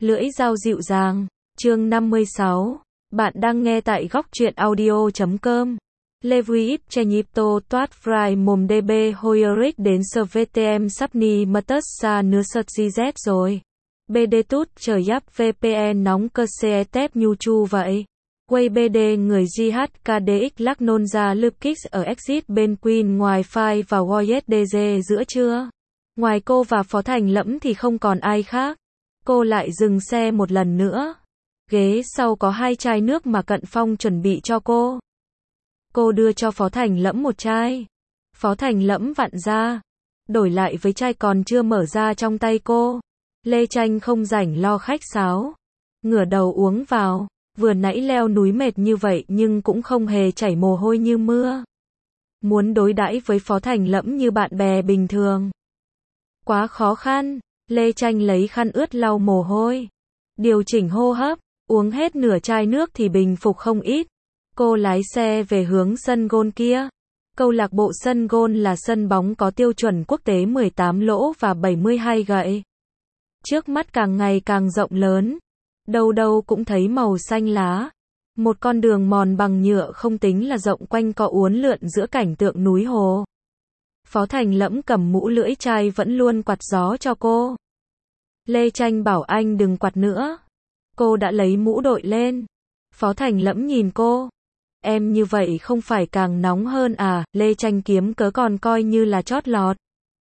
Lưỡi dao dịu dàng, chương 56. Bạn đang nghe tại góc truyện audio.com. Levuit Chenyipto toát fry mồm DB Hoyeric đến SVTM Sapni Matus sa nứa sật GZ rồi. BD tút trời yap VPN nóng cơ xe tép nhu chu vậy. Quay BD người JHKDX lắc nôn ra Lupkix ở exit bên Queen ngoài file và YSDG giữa chưa? Ngoài cô và Phó Thành Lẫm thì không còn ai khác. Cô lại dừng xe một lần nữa. Ghế sau có 2 chai nước mà Cận Phong chuẩn bị cho cô. Cô đưa cho Phó Thành Lẫm một chai. Phó Thành Lẫm vặn ra, đổi lại với chai còn chưa mở ra trong tay cô. Lê Tranh không rảnh lo khách sáo, ngửa đầu uống vào. Vừa nãy leo núi mệt như vậy nhưng cũng không hề chảy mồ hôi như mưa. Muốn đối đãi với Phó Thành Lẫm như bạn bè bình thường quá khó khăn. Lê Tranh lấy khăn ướt lau mồ hôi, điều chỉnh hô hấp, uống hết nửa chai nước thì bình phục không ít. Cô lái xe về hướng sân golf kia. Câu lạc bộ sân golf là sân bóng có tiêu chuẩn quốc tế 18 lỗ và 72 gậy. Trước mắt càng ngày càng rộng lớn, đâu đâu cũng thấy màu xanh lá. Một con đường mòn bằng nhựa không tính là rộng quanh co uốn lượn giữa cảnh tượng núi hồ. Phó Thành Lẫm cầm mũ lưỡi chai vẫn luôn quạt gió cho cô. Lê Tranh bảo anh đừng quạt nữa. Cô đã lấy mũ đội lên. Phó Thành Lẫm nhìn cô. Em như vậy không phải càng nóng hơn à? Lê Tranh kiếm cớ còn coi như là chót lọt.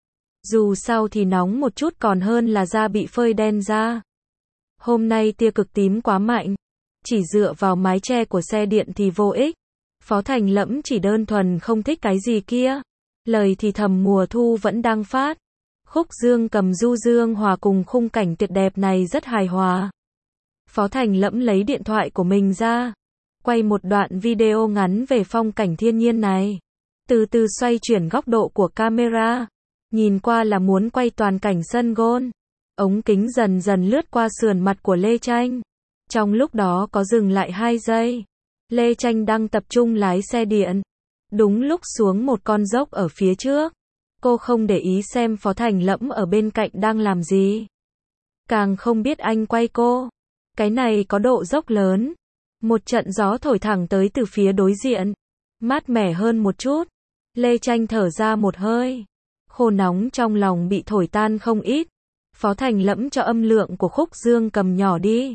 Dù sao thì nóng một chút còn hơn là da bị phơi đen ra. Hôm nay tia cực tím quá mạnh. Chỉ dựa vào mái che của xe điện thì vô ích. Phó Thành Lẫm chỉ đơn thuần không thích cái gì kia. Lời thì thầm mùa thu vẫn đang phát. Khúc dương cầm du dương hòa cùng khung cảnh tuyệt đẹp này rất hài hòa. Phó Thành Lẫm lấy điện thoại của mình ra, quay một đoạn video ngắn về phong cảnh thiên nhiên này. Từ từ xoay chuyển góc độ của camera. Nhìn qua là muốn quay toàn cảnh sân golf. Ống kính dần dần lướt qua sườn mặt của Lê Tranh. Trong lúc đó có dừng lại 2 giây. Lê Tranh đang tập trung lái xe điện. Đúng lúc xuống một con dốc ở phía trước. Cô không để ý xem Phó Thành Lẫm ở bên cạnh đang làm gì. Càng không biết anh quay cô. Cái này có độ dốc lớn. Một trận gió thổi thẳng tới từ phía đối diện. Mát mẻ hơn một chút. Lê Tranh thở ra một hơi. Khô nóng trong lòng bị thổi tan không ít. Phó Thành Lẫm cho âm lượng của khúc dương cầm nhỏ đi.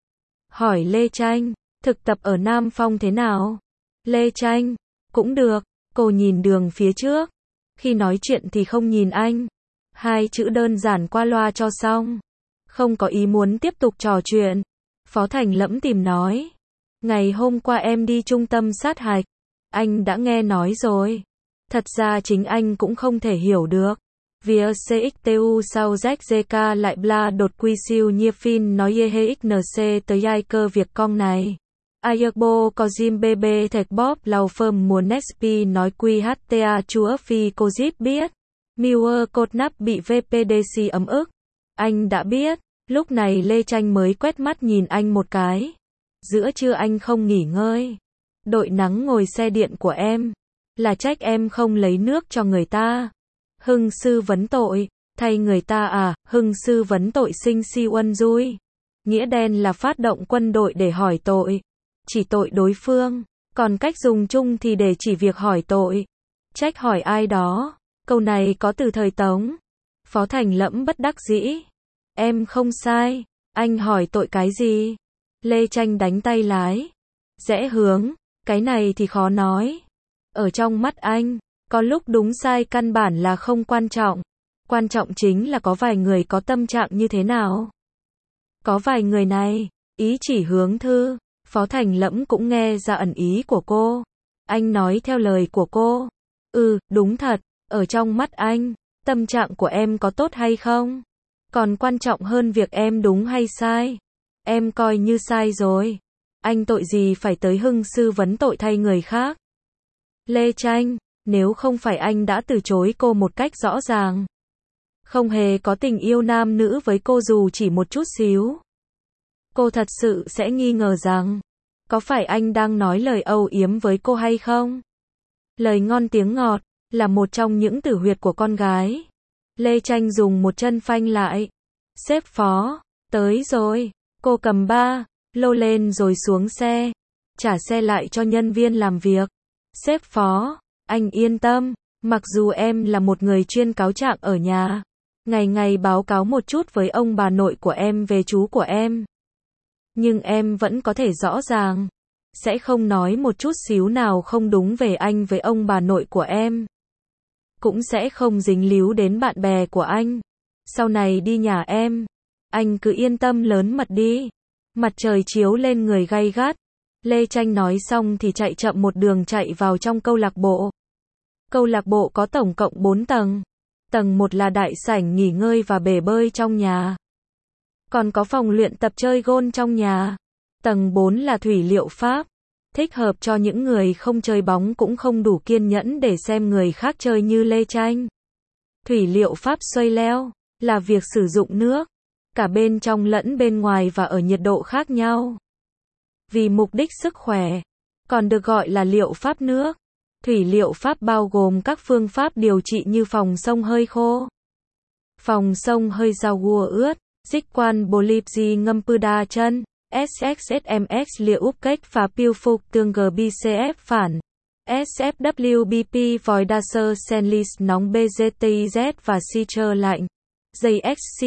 Hỏi Lê Tranh, thực tập ở Nam Phong thế nào? Lê Tranh, cũng được. Cô nhìn đường phía trước. Khi nói chuyện thì không nhìn anh. 2 chữ đơn giản qua loa cho xong. Không có ý muốn tiếp tục trò chuyện. Phó Thành Lẫm tìm nói. Ngày hôm qua em đi trung tâm sát hạch. Anh đã nghe nói rồi. Thật ra chính anh cũng không thể hiểu được. Việc CXTU sau ZZK lại bla đột quy siêu nhiêu phin nói YHXNC tới ai cơ việc con này. Ayakbo có Jim BB thạch bóp lau phơm muốn Nespi nói QHTA chúa phi cô zip biết. Muir cột nắp bị VPDC ấm ức. Anh đã biết. Lúc này Lê Tranh mới quét mắt nhìn anh một cái. Giữa trưa anh không nghỉ ngơi. Đội nắng ngồi xe điện của em. Là trách em không lấy nước cho người ta. Hưng sư vấn tội. Thay người ta à? Hưng sư vấn tội sinh si uân dui. Nghĩa đen là phát động quân đội để hỏi tội. Chỉ tội đối phương. Còn cách dùng chung thì để chỉ việc hỏi tội. Trách hỏi ai đó. Câu này có từ thời Tống. Phó Thành Lẫm bất đắc dĩ. Em không sai. Anh hỏi tội cái gì? Lê Tranh đánh tay lái. Rẽ hướng. Cái này thì khó nói. Ở trong mắt anh, có lúc đúng sai căn bản là không quan trọng. Quan trọng chính là có vài người có tâm trạng như thế nào. Có vài người này, ý chỉ hướng thư. Phó Thành Lẫm cũng nghe ra ẩn ý của cô. Anh nói theo lời của cô. Đúng thật. Ở trong mắt anh, tâm trạng của em có tốt hay không? Còn quan trọng hơn việc em đúng hay sai. Em coi như sai rồi. Anh tội gì phải tới hưng sư vấn tội thay người khác? Lê Tranh, nếu không phải anh đã từ chối cô một cách rõ ràng. Không hề có tình yêu nam nữ với cô dù chỉ một chút xíu. Cô thật sự sẽ nghi ngờ rằng, có phải anh đang nói lời âu yếm với cô hay không? Lời ngon tiếng ngọt, là một trong những tử huyệt của con gái. Lê Tranh dùng một chân phanh lại. Sếp Phó, Tới rồi. Cô cầm ba lô lên rồi xuống xe. Trả xe lại cho nhân viên làm việc. Sếp Phó, anh yên tâm. Mặc dù em là một người chuyên cáo trạng ở nhà. Ngày ngày báo cáo một chút với ông bà nội của em về chú của em. Nhưng em vẫn có thể rõ ràng. Sẽ không nói một chút xíu nào không đúng về anh với ông bà nội của em. Cũng sẽ không dính líu đến bạn bè của anh. Sau này đi nhà em. Anh cứ yên tâm lớn mật đi. Mặt trời chiếu lên người gay gắt. Lê Tranh nói xong thì chạy chậm một đường chạy vào trong câu lạc bộ. Câu lạc bộ có tổng cộng 4 tầng. Tầng 1 là đại sảnh nghỉ ngơi và bể bơi trong nhà. Còn có phòng luyện tập chơi golf trong nhà. Tầng 4 là thủy liệu pháp. Thích hợp cho những người không chơi bóng cũng không đủ kiên nhẫn để xem người khác chơi như Lê Tranh. Thủy liệu pháp xoay leo là việc sử dụng nước, cả bên trong lẫn bên ngoài và ở nhiệt độ khác nhau. Vì mục đích sức khỏe, còn được gọi là liệu pháp nước. Thủy liệu pháp bao gồm các phương pháp điều trị như phòng xông hơi khô, phòng xông hơi rau gua ướt, dịch quan bolipsi ngâm pư đa chân, SXSMX liệu úp cách và piêu phục tương GBCF phản, SFWBP vòi đa sơ Senlis nóng BZTIZ và Citrơ lạnh, dây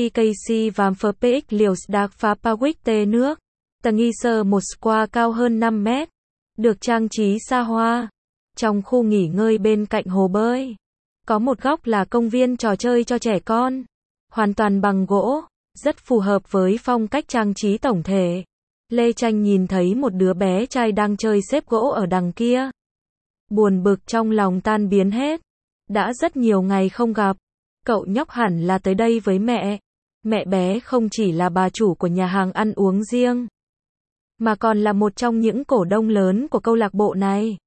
XCKC và PX liều Dark và Pawick T nước. Tầng nghi sơ một square cao hơn 5 mét, được trang trí xa hoa. Trong khu nghỉ ngơi bên cạnh hồ bơi, có một góc là công viên trò chơi cho trẻ con, hoàn toàn bằng gỗ, rất phù hợp với phong cách trang trí tổng thể. Lê Tranh nhìn thấy một đứa bé trai đang chơi xếp gỗ ở đằng kia. Buồn bực trong lòng tan biến hết. Đã rất nhiều ngày không gặp. Cậu nhóc hẳn là tới đây với mẹ. Mẹ bé không chỉ là bà chủ của nhà hàng ăn uống riêng, mà còn là một trong những cổ đông lớn của câu lạc bộ này.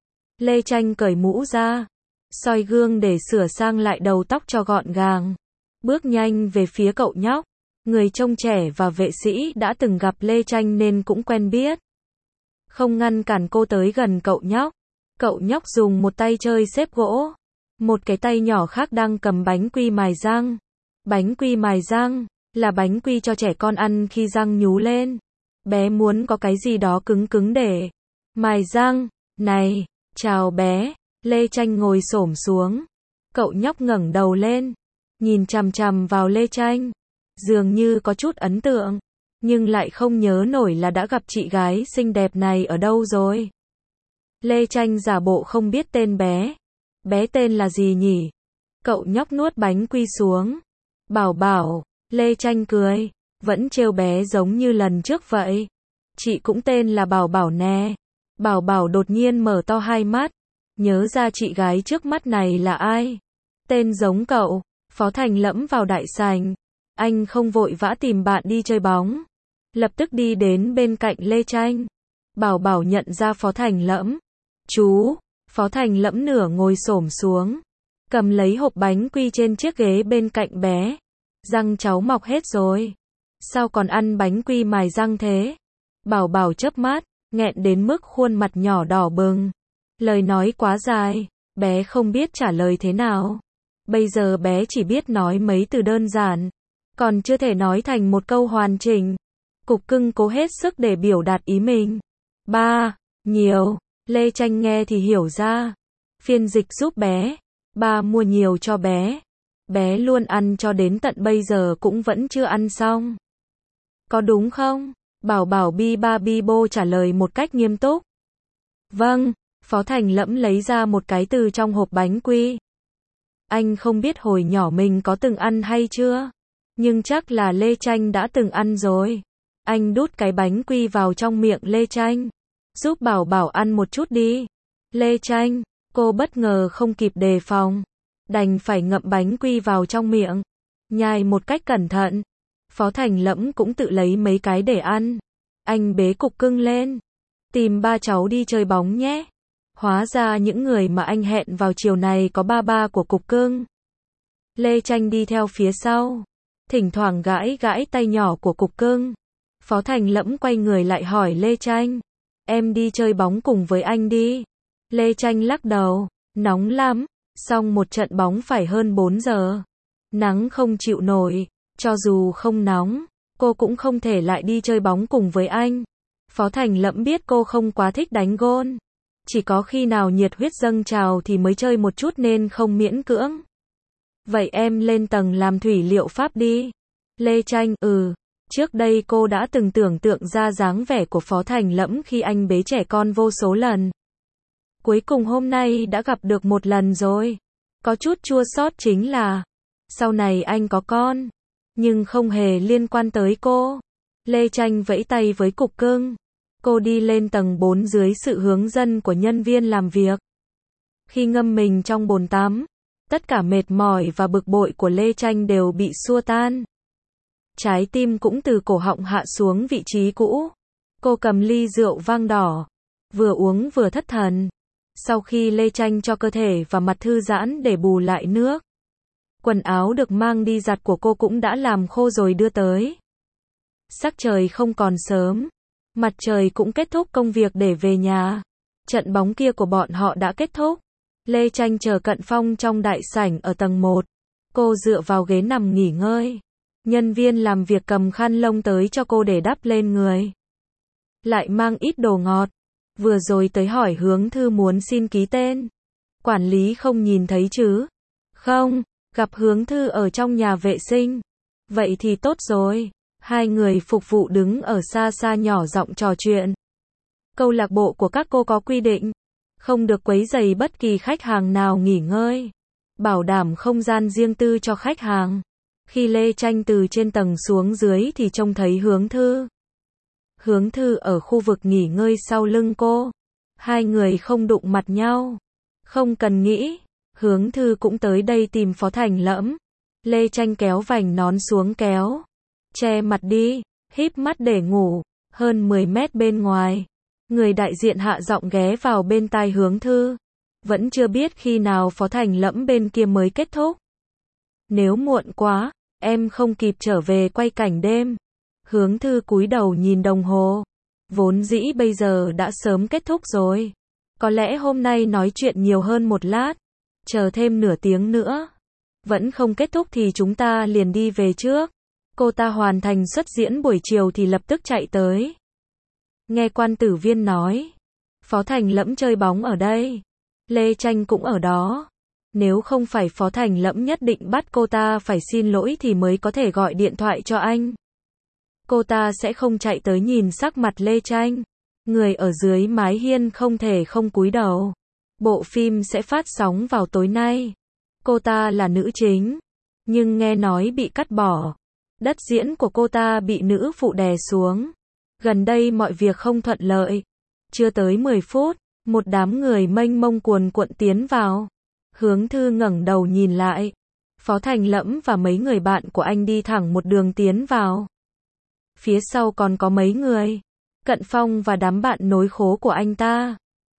Lê Tranh cởi mũ ra, soi gương để sửa sang lại đầu tóc cho gọn gàng. Bước nhanh về phía cậu nhóc. Người trông trẻ và vệ sĩ đã từng gặp Lê Tranh nên cũng quen biết. Không ngăn cản cô tới gần cậu nhóc. Cậu nhóc dùng một tay chơi xếp gỗ. Một cái tay nhỏ khác đang cầm bánh quy mài răng. Bánh quy mài răng là bánh quy cho trẻ con ăn khi răng nhú lên. Bé muốn có cái gì đó cứng cứng để mài răng. Này, chào bé. Lê Tranh ngồi xổm xuống. Cậu nhóc ngẩng đầu lên, nhìn chằm chằm vào Lê Tranh. Dường như có chút ấn tượng, nhưng lại không nhớ nổi là đã gặp chị gái xinh đẹp này ở đâu rồi. Lê Tranh giả bộ không biết tên bé. Bé tên là gì nhỉ? Cậu nhóc nuốt bánh quy xuống. Bảo Bảo. Lê Tranh cười, vẫn trêu bé giống như lần trước vậy. Chị cũng tên là Bảo Bảo nè. Bảo Bảo đột nhiên mở to hai mắt, nhớ ra chị gái trước mắt này là ai. Tên giống cậu. Phó Thành Lẫm vào đại sảnh. Anh không vội vã tìm bạn đi chơi bóng, lập tức đi đến bên cạnh Lê Tranh. Bảo Bảo nhận ra Phó Thành Lẫm. Chú. Phó Thành Lẫm nửa ngồi xổm xuống, cầm lấy hộp bánh quy trên chiếc ghế bên cạnh bé. Răng cháu mọc hết rồi, sao còn ăn bánh quy mài răng thế? Bảo Bảo chớp mắt, nghẹn đến mức khuôn mặt nhỏ đỏ bừng. Lời nói quá dài, bé không biết trả lời thế nào. Bây giờ bé chỉ biết nói mấy từ đơn giản, còn chưa thể nói thành một câu hoàn chỉnh. Cục Cưng cố hết sức để biểu đạt ý mình. Ba, nhiều. Lê Tranh nghe thì hiểu ra. Phiên dịch giúp bé. Ba mua nhiều cho bé. Bé luôn ăn cho đến tận bây giờ cũng vẫn chưa ăn xong. Có đúng không? Bảo Bảo bi ba bi bô trả lời một cách nghiêm túc. Vâng. Phó Thành Lẫm lấy ra một cái từ trong hộp bánh quy. Anh không biết hồi nhỏ mình có từng ăn hay chưa, nhưng chắc là Lê Tranh đã từng ăn rồi. Anh đút cái bánh quy vào trong miệng Lê Tranh. Giúp Bảo Bảo ăn một chút đi. Lê Tranh, cô bất ngờ không kịp đề phòng, đành phải ngậm bánh quy vào trong miệng, nhai một cách cẩn thận. Phó Thành Lẫm cũng tự lấy mấy cái để ăn. Anh bế Cục Cưng lên. Tìm ba cháu đi chơi bóng nhé. Hóa ra những người mà anh hẹn vào chiều này có ba của Cục Cưng. Lê Tranh đi theo phía sau, thỉnh thoảng gãi gãi tay nhỏ của Cục Cưng. Phó Thành Lẫm quay người lại hỏi Lê Tranh. Em đi chơi bóng cùng với anh đi. Lê Tranh lắc đầu. Nóng lắm. Xong một trận bóng phải hơn 4 giờ. Nắng không chịu nổi. Cho dù không nóng, cô cũng không thể lại đi chơi bóng cùng với anh. Phó Thành Lẫm biết cô không quá thích đánh gôn. Chỉ có khi nào nhiệt huyết dâng trào thì mới chơi một chút nên không miễn cưỡng. Vậy em lên tầng làm thủy liệu pháp đi. Lê Tranh, Trước đây cô đã từng tưởng tượng ra dáng vẻ của Phó Thành Lẫm khi anh bế trẻ con vô số lần. Cuối cùng hôm nay đã gặp được một lần rồi. Có chút chua xót chính là, sau này anh có con, nhưng không hề liên quan tới cô. Lê Tranh vẫy tay với cục cưng. Cô đi lên tầng 4 dưới sự hướng dẫn của nhân viên làm việc. Khi ngâm mình trong bồn tắm, tất cả mệt mỏi và bực bội của Lê Tranh đều bị xua tan. Trái tim cũng từ cổ họng hạ xuống vị trí cũ. Cô cầm ly rượu vang đỏ, vừa uống vừa thất thần. Sau khi Lê Tranh cho cơ thể và mặt thư giãn để bù lại nước, quần áo được mang đi giặt của cô cũng đã làm khô rồi đưa tới. Sắc trời không còn sớm, mặt trời cũng kết thúc công việc để về nhà. Trận bóng kia của bọn họ đã kết thúc. Lê Tranh chờ Cận Phong trong đại sảnh ở tầng 1. Cô dựa vào ghế nằm nghỉ ngơi. Nhân viên làm việc cầm khăn lông tới cho cô để đắp lên người. Lại mang ít đồ ngọt. Vừa rồi tới hỏi Hướng Thư muốn xin ký tên. Quản lý không nhìn thấy chứ? Không, gặp Hướng Thư ở trong nhà vệ sinh. Vậy thì tốt rồi. Hai người phục vụ đứng ở xa xa nhỏ giọng trò chuyện. Câu lạc bộ của các cô có quy định, không được quấy rầy bất kỳ khách hàng nào nghỉ ngơi. Bảo đảm không gian riêng tư cho khách hàng. Khi Lê Tranh từ trên tầng xuống dưới thì trông thấy Hướng Thư. Hướng Thư ở khu vực nghỉ ngơi sau lưng cô. Hai người không đụng mặt nhau. Không cần nghĩ, Hướng Thư cũng tới đây tìm Phó Thành Lẫm. Lê Tranh kéo vành nón xuống kéo. Che mặt đi, híp mắt để ngủ. Hơn 10 mét bên ngoài, người đại diện hạ giọng ghé vào bên tai Hướng Thư. Vẫn chưa biết khi nào Phó Thành Lẫm bên kia mới kết thúc. Nếu muộn quá, em không kịp trở về quay cảnh đêm. Hướng Thư cúi đầu nhìn đồng hồ. Vốn dĩ bây giờ đã sớm kết thúc rồi. Có lẽ hôm nay nói chuyện nhiều hơn một lát. Chờ thêm nửa tiếng nữa. Vẫn không kết thúc thì chúng ta liền đi về trước. Cô ta hoàn thành xuất diễn buổi chiều thì lập tức chạy tới. Nghe quan tử viên nói, Phó Thành Lẫm chơi bóng ở đây. Lê Tranh cũng ở đó. Nếu không phải Phó Thành Lẫm nhất định bắt cô ta phải xin lỗi thì mới có thể gọi điện thoại cho anh. Cô ta sẽ không chạy tới nhìn sắc mặt Lê Tranh. Người ở dưới mái hiên không thể không cúi đầu. Bộ phim sẽ phát sóng vào tối nay. Cô ta là nữ chính, nhưng nghe nói bị cắt bỏ. Đất diễn của cô ta bị nữ phụ đè xuống. Gần đây mọi việc không thuận lợi. Chưa tới 10 phút, một đám người mênh mông cuồn cuộn tiến vào. Hướng Thư ngẩng đầu nhìn lại. Phó Thành Lẫm và mấy người bạn của anh đi thẳng một đường tiến vào. Phía sau còn có mấy người. Cận Phong và đám bạn nối khố của anh ta.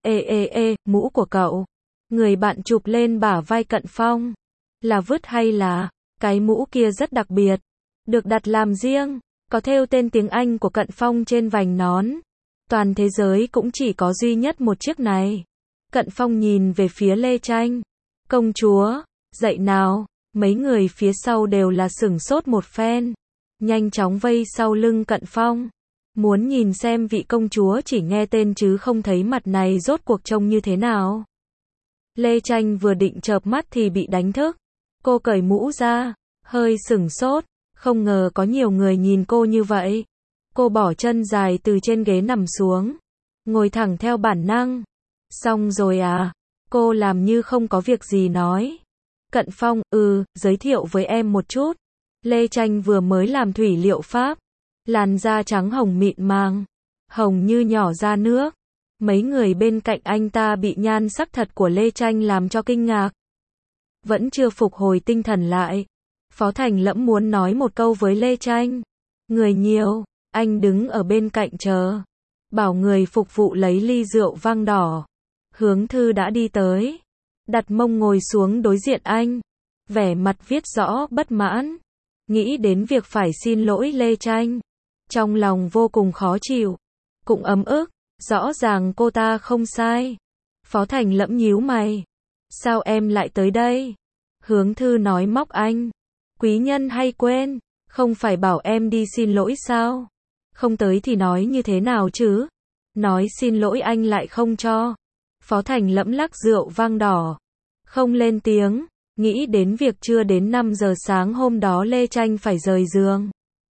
Mũ của cậu. Người bạn chụp lên bả vai Cận Phong. Là vứt hay là? Cái mũ kia rất đặc biệt. Được đặt làm riêng. Có thêu tên tiếng Anh của Cận Phong trên vành nón. Toàn thế giới cũng chỉ có duy nhất một chiếc này. Cận Phong nhìn về phía Lê Tranh. Công chúa, dậy nào. Mấy người phía sau đều là sửng sốt một phen. Nhanh chóng vây sau lưng Cận Phong. Muốn nhìn xem vị công chúa chỉ nghe tên chứ không thấy mặt này rốt cuộc trông như thế nào. Lê Tranh vừa định chợp mắt thì bị đánh thức. Cô cởi mũ ra, hơi sửng sốt. Không ngờ có nhiều người nhìn cô như vậy. Cô bỏ chân dài từ trên ghế nằm xuống. Ngồi thẳng theo bản năng. Xong rồi à? Cô làm như không có việc gì nói. Cận Phong, giới thiệu với em một chút. Lê Tranh vừa mới làm thủy liệu pháp. Làn da trắng hồng mịn màng. Hồng như nhỏ ra nước. Mấy người bên cạnh anh ta bị nhan sắc thật của Lê Tranh làm cho kinh ngạc. Vẫn chưa phục hồi tinh thần lại. Phó Thành Lẫm muốn nói một câu với Lê Tranh. Người nhiều, anh đứng ở bên cạnh chờ. Bảo người phục vụ lấy ly rượu vang đỏ. Hướng Thư đã đi tới. Đặt mông ngồi xuống đối diện anh. Vẻ mặt viết rõ bất mãn. Nghĩ đến việc phải xin lỗi Lê Tranh. Trong lòng vô cùng khó chịu. Cũng ấm ức. Rõ ràng cô ta không sai. Phó Thành Lẫm nhíu mày. Sao em lại tới đây? Hướng Thư nói móc anh. Quý nhân hay quên. Không phải bảo em đi xin lỗi sao? Không tới thì nói như thế nào chứ? Nói xin lỗi anh lại không cho. Phó Thành Lẫm lắc rượu vang đỏ. Không lên tiếng, nghĩ đến việc chưa đến 5 giờ sáng hôm đó Lê Tranh phải rời giường.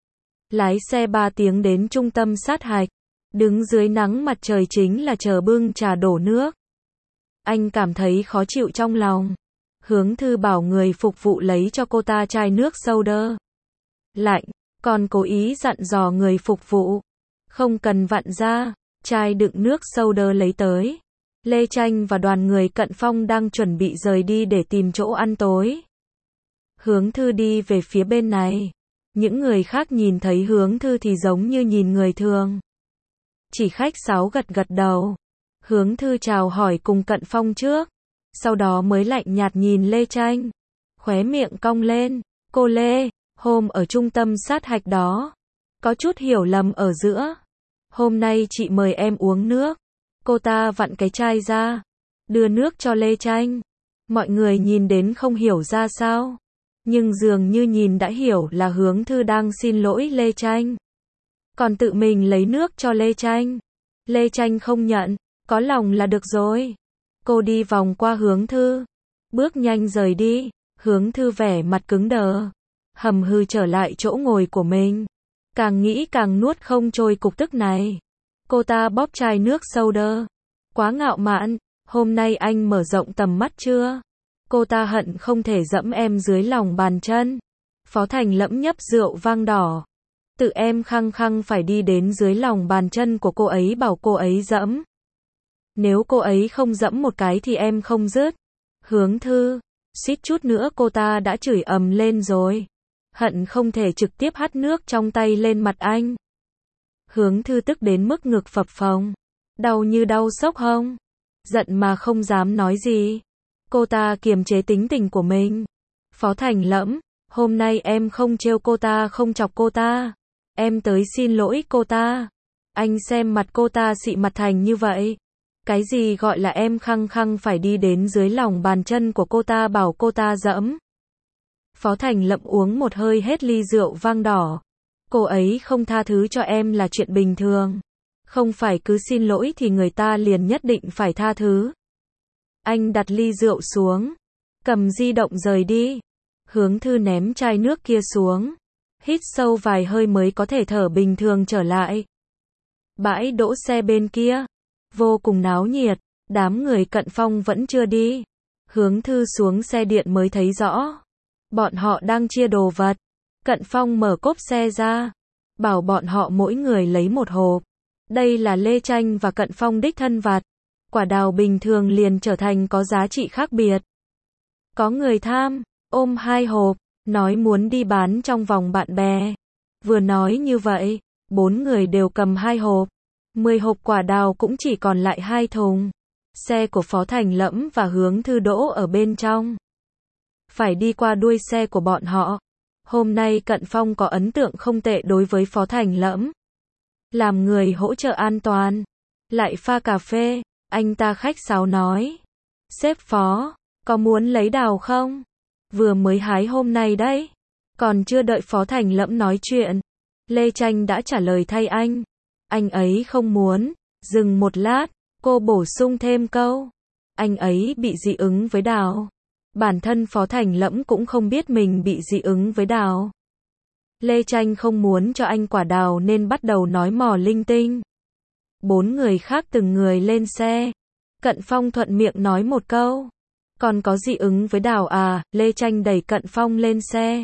Lái xe 3 tiếng đến trung tâm sát hạch. Đứng dưới nắng mặt trời chính là chờ bưng trà đổ nước. Anh cảm thấy khó chịu trong lòng. Hướng Thư bảo người phục vụ lấy cho cô ta chai nước soda lạnh, còn cố ý dặn dò người phục vụ. Không cần vặn ra, chai đựng nước soda lấy tới. Lê Tranh và đoàn người Cận Phong đang chuẩn bị rời đi để tìm chỗ ăn tối. Hướng Thư đi về phía bên này. Những người khác nhìn thấy Hướng Thư thì giống như nhìn người thường. Chỉ khách sáo gật gật đầu. Hướng Thư chào hỏi cùng Cận Phong trước. Sau đó mới lạnh nhạt nhìn Lê Tranh. Khóe miệng cong lên. Cô Lê, hôm ở trung tâm sát hạch đó. Có chút hiểu lầm ở giữa. Hôm nay chị mời em uống nước. Cô ta vặn cái chai ra. Đưa nước cho Lê Tranh. Mọi người nhìn đến không hiểu ra sao. Nhưng dường như nhìn đã hiểu là Hướng Thư đang xin lỗi Lê Tranh. Còn tự mình lấy nước cho Lê Tranh. Lê Tranh không nhận. Có lòng là được rồi. Cô đi vòng qua Hướng Thư. Bước nhanh rời đi. Hướng Thư vẻ mặt cứng đờ. Hầm hừ trở lại chỗ ngồi của mình. Càng nghĩ càng nuốt không trôi cục tức này. Cô ta bóp chai nước soda. Quá ngạo mạn. Hôm nay anh mở rộng tầm mắt chưa? Cô ta hận không thể dẫm em dưới lòng bàn chân. Phó Thành Lẫm nhấp rượu vang đỏ. Tự em khăng khăng phải đi đến dưới lòng bàn chân của cô ấy bảo cô ấy dẫm. Nếu cô ấy không dẫm một cái thì em không dứt. Hướng Thư, suýt chút nữa cô ta đã chửi ầm lên rồi. Hận không thể trực tiếp hắt nước trong tay lên mặt anh. Hướng Thư tức đến mức ngực phập phồng. Đau như đau xốc hông. Giận mà không dám nói gì. Cô ta kiềm chế tính tình của mình. Phó Thành Lẫm, hôm nay em không trêu cô ta không chọc cô ta. Em tới xin lỗi cô ta. Anh xem mặt cô ta xị mặt thành như vậy. Cái gì gọi là em khăng khăng phải đi đến dưới lòng bàn chân của cô ta bảo cô ta dẫm. Phó Thành Lẫm uống một hơi hết ly rượu vang đỏ. Cô ấy không tha thứ cho em là chuyện bình thường. Không phải cứ xin lỗi thì người ta liền nhất định phải tha thứ. Anh đặt ly rượu xuống. Cầm di động rời đi. Hướng Thư ném chai nước kia xuống. Hít sâu vài hơi mới có thể thở bình thường trở lại. Bãi đỗ xe bên kia. Vô cùng náo nhiệt. Đám người Cận Phong vẫn chưa đi. Hướng Thư xuống xe điện mới thấy rõ. Bọn họ đang chia đồ vật. Cận Phong mở cốp xe ra. Bảo bọn họ mỗi người lấy một hộp. Đây là Lê Tranh và Cận Phong đích thân vặt. Quả đào bình thường liền trở thành có giá trị khác biệt. Có người tham, ôm 2 hộp, nói muốn đi bán trong vòng bạn bè. Vừa nói như vậy, 4 người đều cầm 2 hộp. 10 hộp quả đào cũng chỉ còn lại 2 thùng. Xe của Phó Thành Lẫm và Hướng Thư đỗ ở bên trong. Phải đi qua đuôi xe của bọn họ. Hôm nay Cận Phong có ấn tượng không tệ đối với Phó Thành Lẫm. Làm người hỗ trợ an toàn. Lại pha cà phê, anh ta khách sáo nói. Sếp Phó, có muốn lấy đào không? Vừa mới hái hôm nay đấy. Còn chưa đợi Phó Thành Lẫm nói chuyện. Lê Tranh đã trả lời thay anh. Anh ấy không muốn. Dừng một lát, cô bổ sung thêm câu. Anh ấy bị dị ứng với đào. Bản thân Phó Thành Lẫm cũng không biết mình bị dị ứng với đào. Lê Tranh không muốn cho anh quả đào nên bắt đầu nói mò linh tinh. 4 người khác từng người lên xe. Cận Phong thuận miệng nói một câu. Còn có dị ứng với đào à? Lê Tranh đẩy Cận Phong lên xe.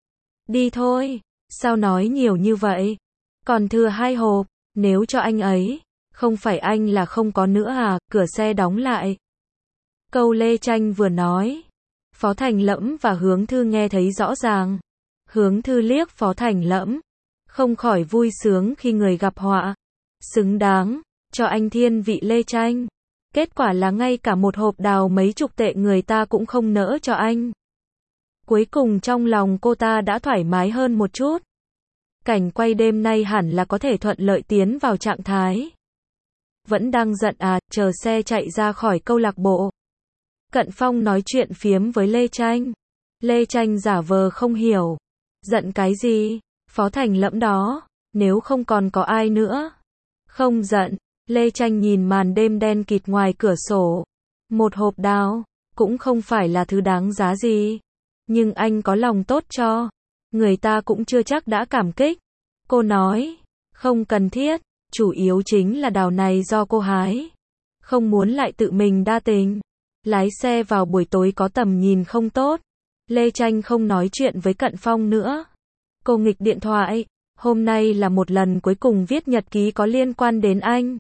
Đi thôi. Sao nói nhiều như vậy? Còn thừa 2 hộp. Nếu cho anh ấy. Không phải anh là không có nữa à? Cửa xe đóng lại. Câu Lê Tranh vừa nói. Phó Thành Lẫm và Hướng Thư nghe thấy rõ ràng. Hướng Thư liếc Phó Thành Lẫm. Không khỏi vui sướng khi người gặp họa. Xứng đáng. Cho anh thiên vị Lê Tranh. Kết quả là ngay cả một hộp đào mấy chục tệ người ta cũng không nỡ cho anh. Cuối cùng trong lòng cô ta đã thoải mái hơn một chút. Cảnh quay đêm nay hẳn là có thể thuận lợi tiến vào trạng thái. Vẫn đang giận à? Chờ xe chạy ra khỏi câu lạc bộ. Cận Phong nói chuyện phiếm với Lê Tranh. Lê Tranh giả vờ không hiểu. Giận cái gì? Phó Thành Lẫm đó, nếu không còn có ai nữa. Không giận, Lê Tranh nhìn màn đêm đen kịt ngoài cửa sổ. Một hộp đào, cũng không phải là thứ đáng giá gì. Nhưng anh có lòng tốt cho. Người ta cũng chưa chắc đã cảm kích. Cô nói, không cần thiết, chủ yếu chính là đào này do cô hái. Không muốn lại tự mình đa tình. Lái xe vào buổi tối có tầm nhìn không tốt. Lê Tranh không nói chuyện với Cận Phong nữa. Cô nghịch điện thoại, hôm nay là một lần cuối cùng viết nhật ký có liên quan đến anh.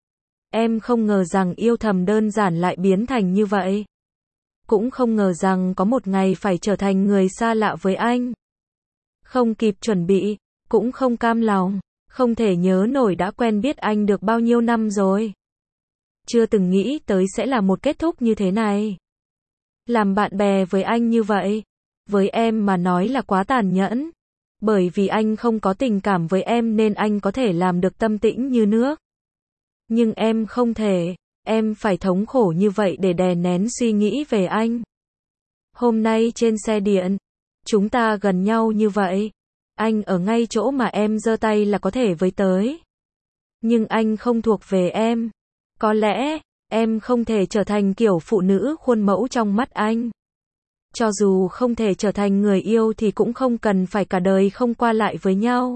Em không ngờ rằng yêu thầm đơn giản lại biến thành như vậy. Cũng không ngờ rằng có một ngày phải trở thành người xa lạ với anh. Không kịp chuẩn bị, cũng không cam lòng, không thể nhớ nổi đã quen biết anh được bao nhiêu năm rồi. Chưa từng nghĩ tới sẽ là một kết thúc như thế này. Làm bạn bè với anh như vậy, với em mà nói là quá tàn nhẫn. Bởi vì anh không có tình cảm với em nên anh có thể làm được tâm tĩnh như nước. Nhưng em không thể, em phải thống khổ như vậy để đè nén suy nghĩ về anh. Hôm nay trên xe điện, chúng ta gần nhau như vậy. Anh ở ngay chỗ mà em giơ tay là có thể với tới. Nhưng anh không thuộc về em. Có lẽ, em không thể trở thành kiểu phụ nữ khuôn mẫu trong mắt anh. Cho dù không thể trở thành người yêu thì cũng không cần phải cả đời không qua lại với nhau.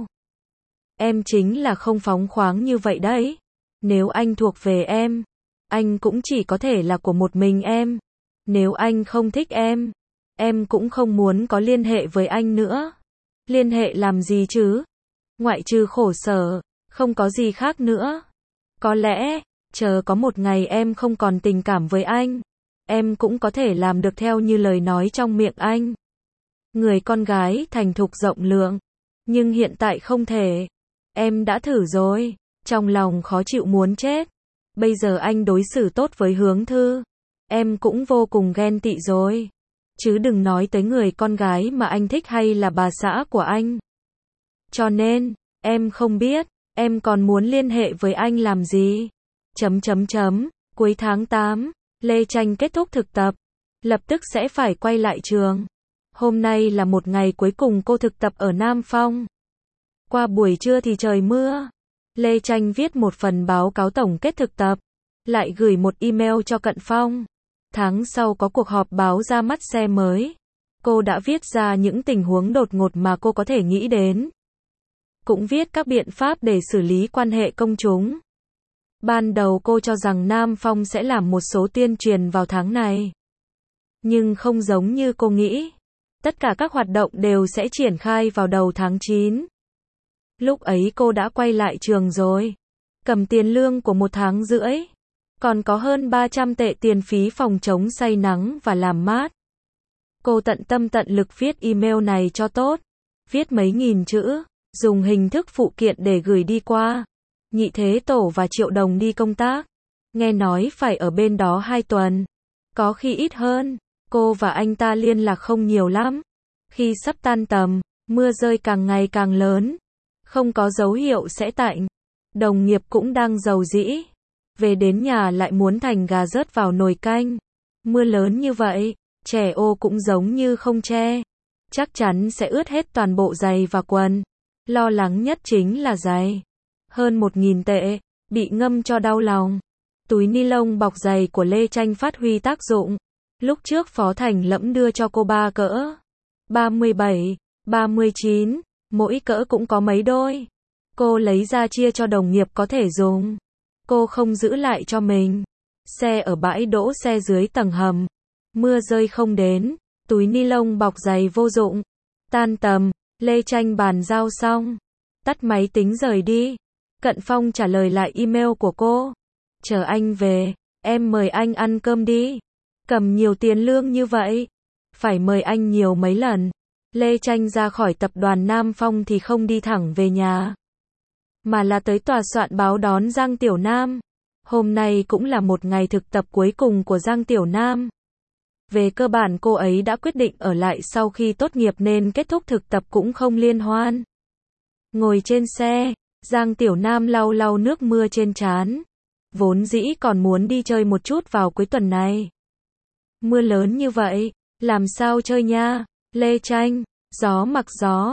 Em chính là không phóng khoáng như vậy đấy. Nếu anh thuộc về em, anh cũng chỉ có thể là của một mình em. Nếu anh không thích em cũng không muốn có liên hệ với anh nữa. Liên hệ làm gì chứ? Ngoại trừ khổ sở, không có gì khác nữa. Có lẽ, chờ có một ngày em không còn tình cảm với anh, em cũng có thể làm được theo như lời nói trong miệng anh. Người con gái thành thục rộng lượng, nhưng hiện tại không thể. Em đã thử rồi, trong lòng khó chịu muốn chết. Bây giờ anh đối xử tốt với Hướng Thư, em cũng vô cùng ghen tị rồi. Chứ đừng nói tới người con gái mà anh thích hay là bà xã của anh. Cho nên, em không biết, em còn muốn liên hệ với anh làm gì? Cuối tháng 8, Lê Tranh kết thúc thực tập. Lập tức sẽ phải quay lại trường. Hôm nay là một ngày cuối cùng cô thực tập ở Nam Phong. Qua buổi trưa thì trời mưa. Lê Tranh viết một phần báo cáo tổng kết thực tập. Lại gửi một email cho Cận Phong. Tháng sau có cuộc họp báo ra mắt xe mới. Cô đã viết ra những tình huống đột ngột mà cô có thể nghĩ đến. Cũng viết các biện pháp để xử lý quan hệ công chúng. Ban đầu cô cho rằng Nam Phong sẽ làm một số tuyên truyền vào tháng này. Nhưng không giống như cô nghĩ. Tất cả các hoạt động đều sẽ triển khai vào đầu tháng 9. Lúc ấy cô đã quay lại trường rồi. Cầm tiền lương của 1 tháng rưỡi. Còn có hơn 300 tệ tiền phí phòng chống say nắng và làm mát. Cô tận tâm tận lực viết email này cho tốt. Viết mấy nghìn chữ, dùng hình thức phụ kiện để gửi đi qua. Nhị Thế Tổ và Triệu Đồng đi công tác. Nghe nói phải ở bên đó 2 tuần. Có khi ít hơn. Cô và anh ta liên lạc không nhiều lắm. Khi sắp tan tầm, mưa rơi càng ngày càng lớn. Không có dấu hiệu sẽ tạnh. Đồng nghiệp cũng đang rầu rĩ. Về đến nhà lại muốn thành gà rớt vào nồi canh. Mưa lớn như vậy, trẻ ô cũng giống như không che. Chắc chắn sẽ ướt hết toàn bộ giày và quần. Lo lắng nhất chính là giày. Hơn 1.000 tệ, bị ngâm cho đau lòng. Túi ni lông bọc giày của Lê Tranh phát huy tác dụng. Lúc trước Phó Thành Lẫm đưa cho cô 3 cỡ. 37, 39, mỗi cỡ cũng có mấy đôi. Cô lấy ra chia cho đồng nghiệp có thể dùng. Cô không giữ lại cho mình. Xe ở bãi đỗ xe dưới tầng hầm. Mưa rơi không đến, túi ni lông bọc giày vô dụng. Tan tầm, Lê Tranh bàn giao xong. Tắt máy tính rời đi. Cận Phong trả lời lại email của cô. Chờ anh về, em mời anh ăn cơm đi. Cầm nhiều tiền lương như vậy. Phải mời anh nhiều mấy lần. Lê Tranh ra khỏi tập đoàn Nam Phong thì không đi thẳng về nhà. Mà là tới tòa soạn báo đón Giang Tiểu Nam. Hôm nay cũng là một ngày thực tập cuối cùng của Giang Tiểu Nam. Về cơ bản cô ấy đã quyết định ở lại sau khi tốt nghiệp nên kết thúc thực tập cũng không liên hoan. Ngồi trên xe, Giang Tiểu Nam lau lau nước mưa trên trán. Vốn dĩ còn muốn đi chơi một chút vào cuối tuần này. Mưa lớn như vậy, làm sao chơi nha? Lê Tranh, gió mặc gió.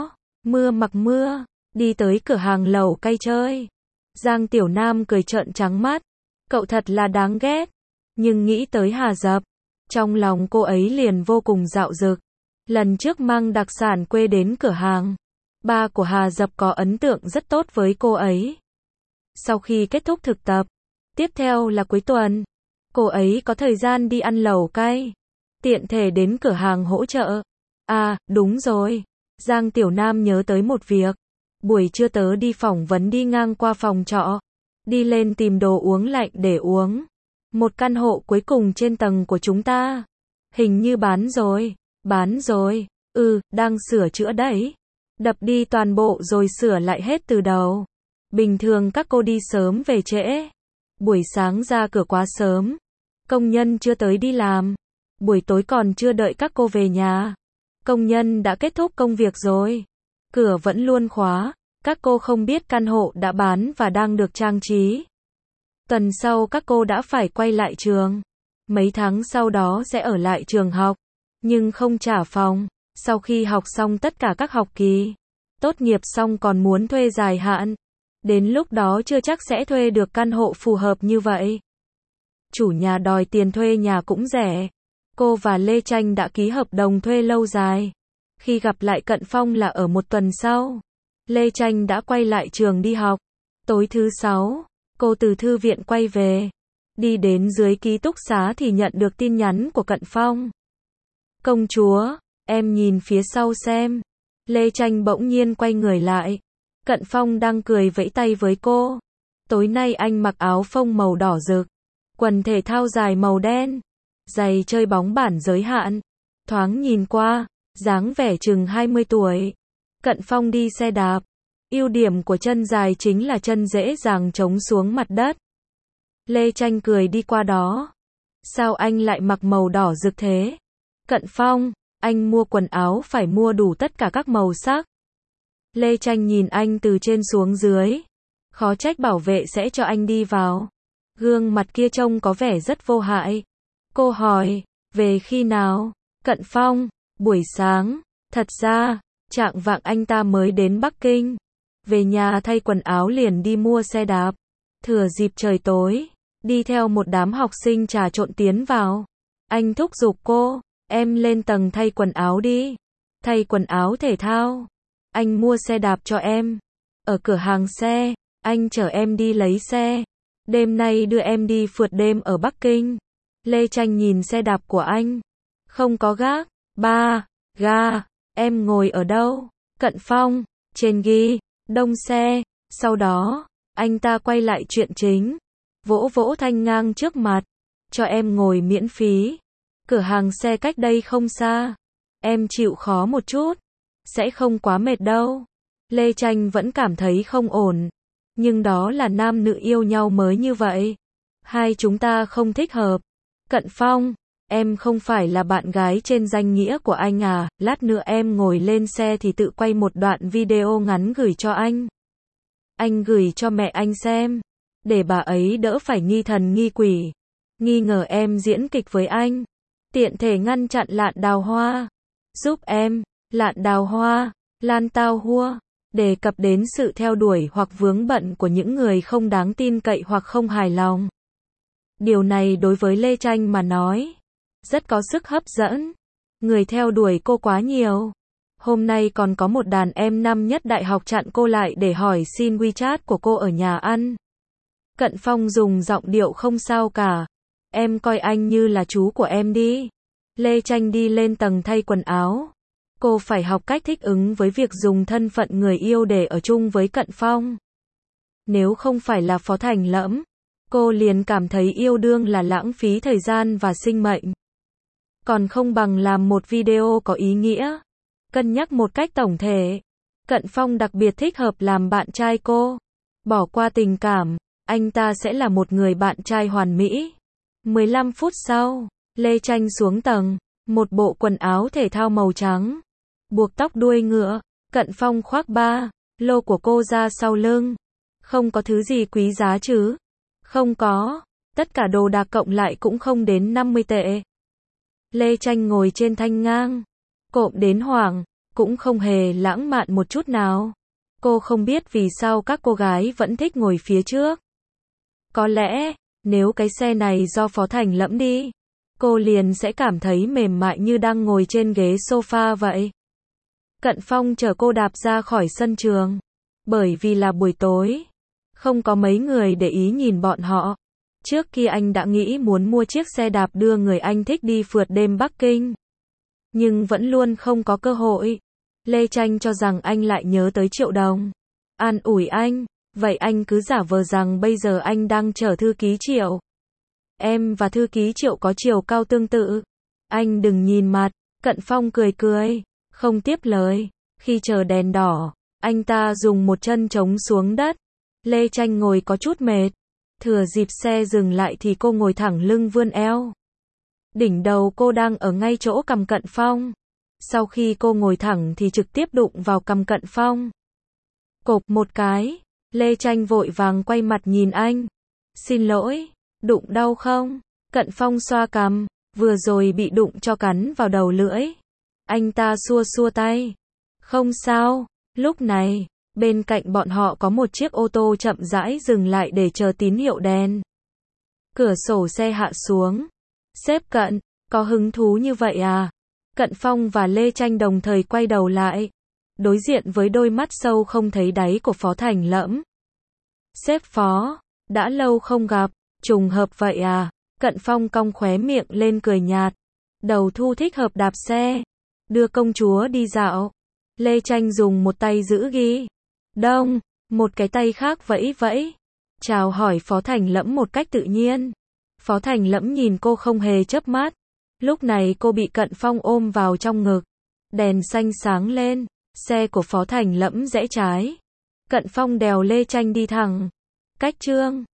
Mưa mặc mưa, đi tới cửa hàng lẩu cay chơi. Giang Tiểu Nam cười trợn trắng mắt. Cậu thật là đáng ghét. Nhưng nghĩ tới Hà Dập, trong lòng cô ấy liền vô cùng dạo dực. Lần trước mang đặc sản quê đến cửa hàng, ba của Hà Dập có ấn tượng rất tốt với cô ấy. Sau khi kết thúc thực tập, tiếp theo là cuối tuần, cô ấy có thời gian đi ăn lẩu cay, tiện thể đến cửa hàng hỗ trợ. À, đúng rồi. Giang Tiểu Nam nhớ tới một việc. Buổi trưa tớ đi phỏng vấn đi ngang qua phòng trọ, đi lên tìm đồ uống lạnh để uống. Một căn hộ cuối cùng trên tầng của chúng ta. Hình như bán rồi. Bán rồi. Đang sửa chữa đấy. Đập đi toàn bộ rồi sửa lại hết từ đầu. Bình thường các cô đi sớm về trễ. Buổi sáng ra cửa quá sớm. Công nhân chưa tới đi làm. Buổi tối còn chưa đợi các cô về nhà. Công nhân đã kết thúc công việc rồi. Cửa vẫn luôn khóa. Các cô không biết căn hộ đã bán và đang được trang trí. Tuần sau các cô đã phải quay lại trường. Mấy tháng sau đó sẽ ở lại trường học. Nhưng không trả phòng. Sau khi học xong tất cả các học kỳ, tốt nghiệp xong còn muốn thuê dài hạn. Đến lúc đó chưa chắc sẽ thuê được căn hộ phù hợp như vậy. Chủ nhà đòi tiền thuê nhà cũng rẻ. Cô và Lê Tranh đã ký hợp đồng thuê lâu dài. Khi gặp lại Cận Phong là ở một tuần sau. Lê Tranh đã quay lại trường đi học. Tối thứ 6, cô từ thư viện quay về. Đi đến dưới ký túc xá thì nhận được tin nhắn của Cận Phong. Công chúa, em nhìn phía sau xem. Lê Tranh bỗng nhiên quay người lại. Cận Phong đang cười vẫy tay với cô. Tối nay anh mặc áo phông màu đỏ rực, quần thể thao dài màu đen, giày chơi bóng bản giới hạn. Thoáng nhìn qua, dáng vẻ chừng 20 tuổi. Cận Phong đi xe đạp. Ưu điểm của chân dài chính là chân dễ dàng chống xuống mặt đất. Lê Tranh cười đi qua đó. Sao anh lại mặc màu đỏ rực thế? Cận Phong, anh mua quần áo phải mua đủ tất cả các màu sắc. Lê Tranh nhìn anh từ trên xuống dưới. Khó trách bảo vệ sẽ cho anh đi vào. Gương mặt kia trông có vẻ rất vô hại. Cô hỏi, về khi nào? Cận Phong, buổi sáng. Thật ra, chạng vạng anh ta mới đến Bắc Kinh. Về nhà thay quần áo liền đi mua xe đạp. Thừa dịp trời tối, đi theo một đám học sinh trà trộn tiến vào. Anh thúc giục cô, em lên tầng thay quần áo đi. Thay quần áo thể thao. Anh mua xe đạp cho em. Ở cửa hàng xe, anh chở em đi lấy xe. Đêm nay đưa em đi phượt đêm ở Bắc Kinh. Lê Tranh nhìn xe đạp của anh. Không có gác. Ga. Em ngồi ở đâu? Cận Phong, trên ghi, đông xe. Sau đó, anh ta quay lại chuyện chính. Vỗ vỗ thanh ngang trước mặt. Cho em ngồi miễn phí. Cửa hàng xe cách đây không xa. Em chịu khó một chút. Sẽ không quá mệt đâu. Lê Tranh vẫn cảm thấy không ổn. Nhưng đó là nam nữ yêu nhau mới như vậy. Hai chúng ta không thích hợp. Cận Phong, em không phải là bạn gái trên danh nghĩa của anh à, lát nữa em ngồi lên xe thì tự quay một đoạn video ngắn gửi cho anh. Anh gửi cho mẹ anh xem. Để bà ấy đỡ phải nghi thần nghi quỷ. Nghi ngờ em diễn kịch với anh. Tiện thể ngăn chặn Lạn Đào Hoa. Giúp em, Lạn Đào Hoa, Lan Tao Hua. Đề cập đến sự theo đuổi hoặc vướng bận của những người không đáng tin cậy hoặc không hài lòng. Điều này đối với Lê Tranh mà nói, rất có sức hấp dẫn. Người theo đuổi cô quá nhiều. Hôm nay còn có một đàn em năm nhất đại học chặn cô lại để hỏi xin WeChat của cô ở nhà ăn. Cận Phong dùng giọng điệu không sao cả. Em coi anh như là chú của em đi. Lê Tranh đi lên tầng thay quần áo. Cô phải học cách thích ứng với việc dùng thân phận người yêu để ở chung với Cận Phong. Nếu không phải là Phó Thành Lẫm, cô liền cảm thấy yêu đương là lãng phí thời gian và sinh mệnh. Còn không bằng làm một video có ý nghĩa. Cân nhắc một cách tổng thể. Cận Phong đặc biệt thích hợp làm bạn trai cô. Bỏ qua tình cảm, anh ta sẽ là một người bạn trai hoàn mỹ. 15 phút sau, Lê Tranh xuống tầng. Một bộ quần áo thể thao màu trắng. Buộc tóc đuôi ngựa. Cận Phong khoác ba lô của cô ra sau lưng. Không có thứ gì quý giá chứ? Không có. Tất cả đồ đạc cộng lại cũng không đến 50 tệ. Lê Tranh ngồi trên thanh ngang. Cộm đến hoảng. cũng không hề lãng mạn một chút nào. Cô không biết vì sao các cô gái vẫn thích ngồi phía trước. Có lẽ, nếu cái xe này do Phó Thành Lẫm đi, cô liền sẽ cảm thấy mềm mại như đang ngồi trên ghế sofa vậy. Cận Phong chở cô đạp ra khỏi sân trường. Bởi vì là buổi tối, không có mấy người để ý nhìn bọn họ. Trước kia anh đã nghĩ muốn mua chiếc xe đạp đưa người anh thích đi phượt đêm Bắc Kinh. Nhưng vẫn luôn không có cơ hội. Lê Tranh cho rằng anh lại nhớ tới Triệu Đồng. An ủi anh, vậy anh cứ giả vờ rằng bây giờ anh đang chở thư ký Triệu. Em và thư ký Triệu có chiều cao tương tự. Anh đừng nhìn mặt. Cận Phong cười cười, không tiếp lời. Khi chờ đèn đỏ, anh ta dùng một chân chống xuống đất. Lê Tranh ngồi có chút mệt. Thừa dịp xe dừng lại thì cô ngồi thẳng lưng vươn eo. Đỉnh đầu cô đang ở ngay chỗ cằm Cận Phong. Sau khi cô ngồi thẳng thì trực tiếp đụng vào cằm Cận Phong. Cộp một cái, Lê Tranh vội vàng quay mặt nhìn anh. Xin lỗi, đụng đau không? Cận Phong xoa cằm, vừa rồi bị đụng cho cắn vào đầu lưỡi. Anh ta xua xua tay. Không sao, lúc này, bên cạnh bọn họ có một chiếc ô tô chậm rãi dừng lại để chờ tín hiệu đèn. Cửa sổ xe hạ xuống. Sếp Cận, có hứng thú như vậy à? Cận Phong và Lê Tranh đồng thời quay đầu lại. Đối diện với đôi mắt sâu không thấy đáy của Phó Thành Lẫm. Sếp Phó, đã lâu không gặp, trùng hợp vậy à? Cận Phong cong khóe miệng lên cười nhạt. Đầu thu thích hợp đạp xe. Đưa công chúa đi dạo. Lê Tranh dùng một tay giữ ghi đông, một cái tay khác vẫy vẫy. Chào hỏi Phó Thành Lẫm một cách tự nhiên. Phó Thành Lẫm nhìn cô không hề chớp mắt. Lúc này cô bị Cận Phong ôm vào trong ngực. Đèn xanh sáng lên. Xe của Phó Thành Lẫm rẽ trái. Cận Phong đèo Lê Tranh đi thẳng. Cách chương